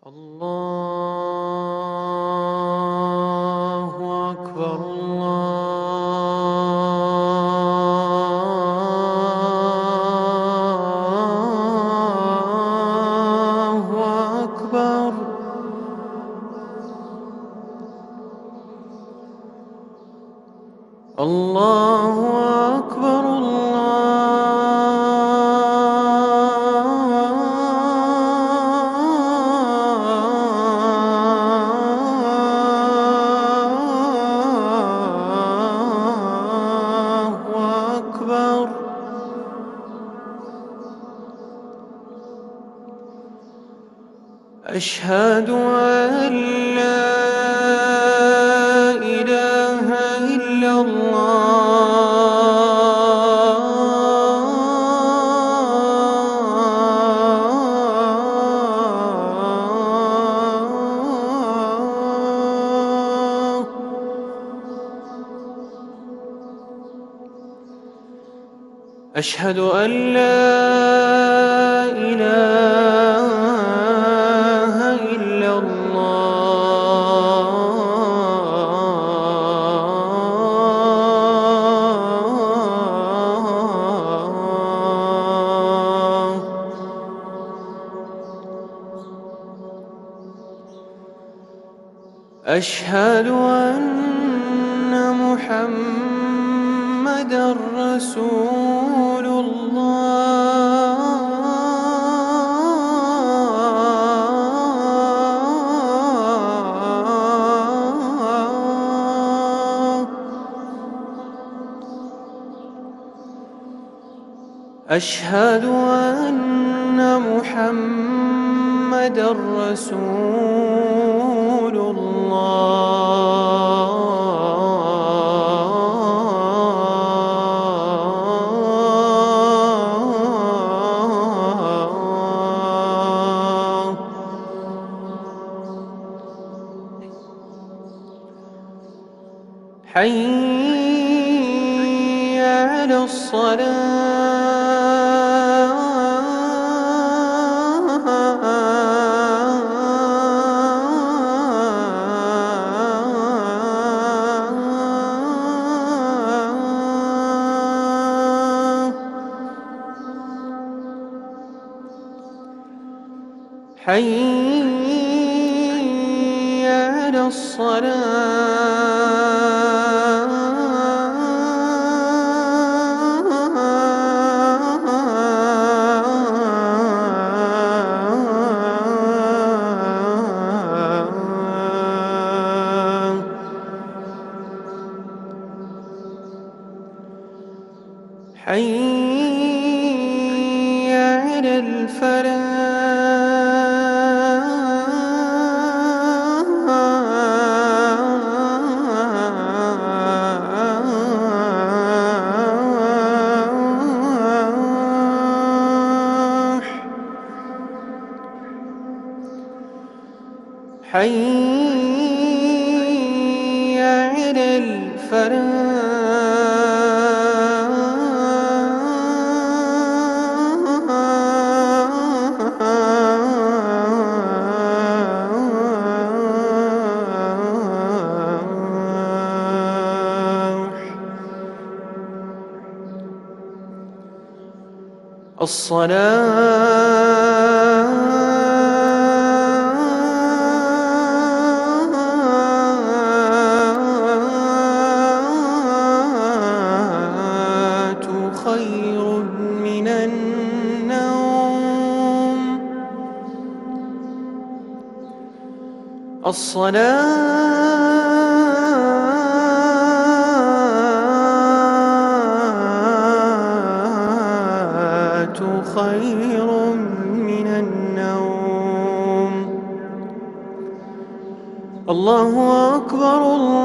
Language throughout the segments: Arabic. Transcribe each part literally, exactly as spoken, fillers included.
الله أكبر الله أكبر. الله أكبر الله أكبر. أشهد أن لا إله إلا الله. أشهد أن لا إله إلا الله. أشهد أن محمدًا رسول الله. أشهد أن محمدًا رسول الله. حي على الصلاة. حي على الصلاة. حي على الفلاح. حي على الفلاح. الصلاة خير من النوم. الصلاة خير من النوم. الله أكبر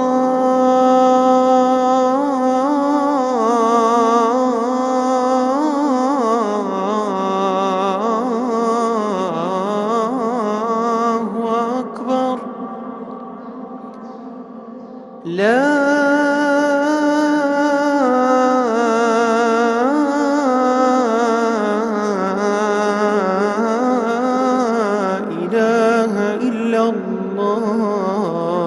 الله أكبر. لا إله إلا الله.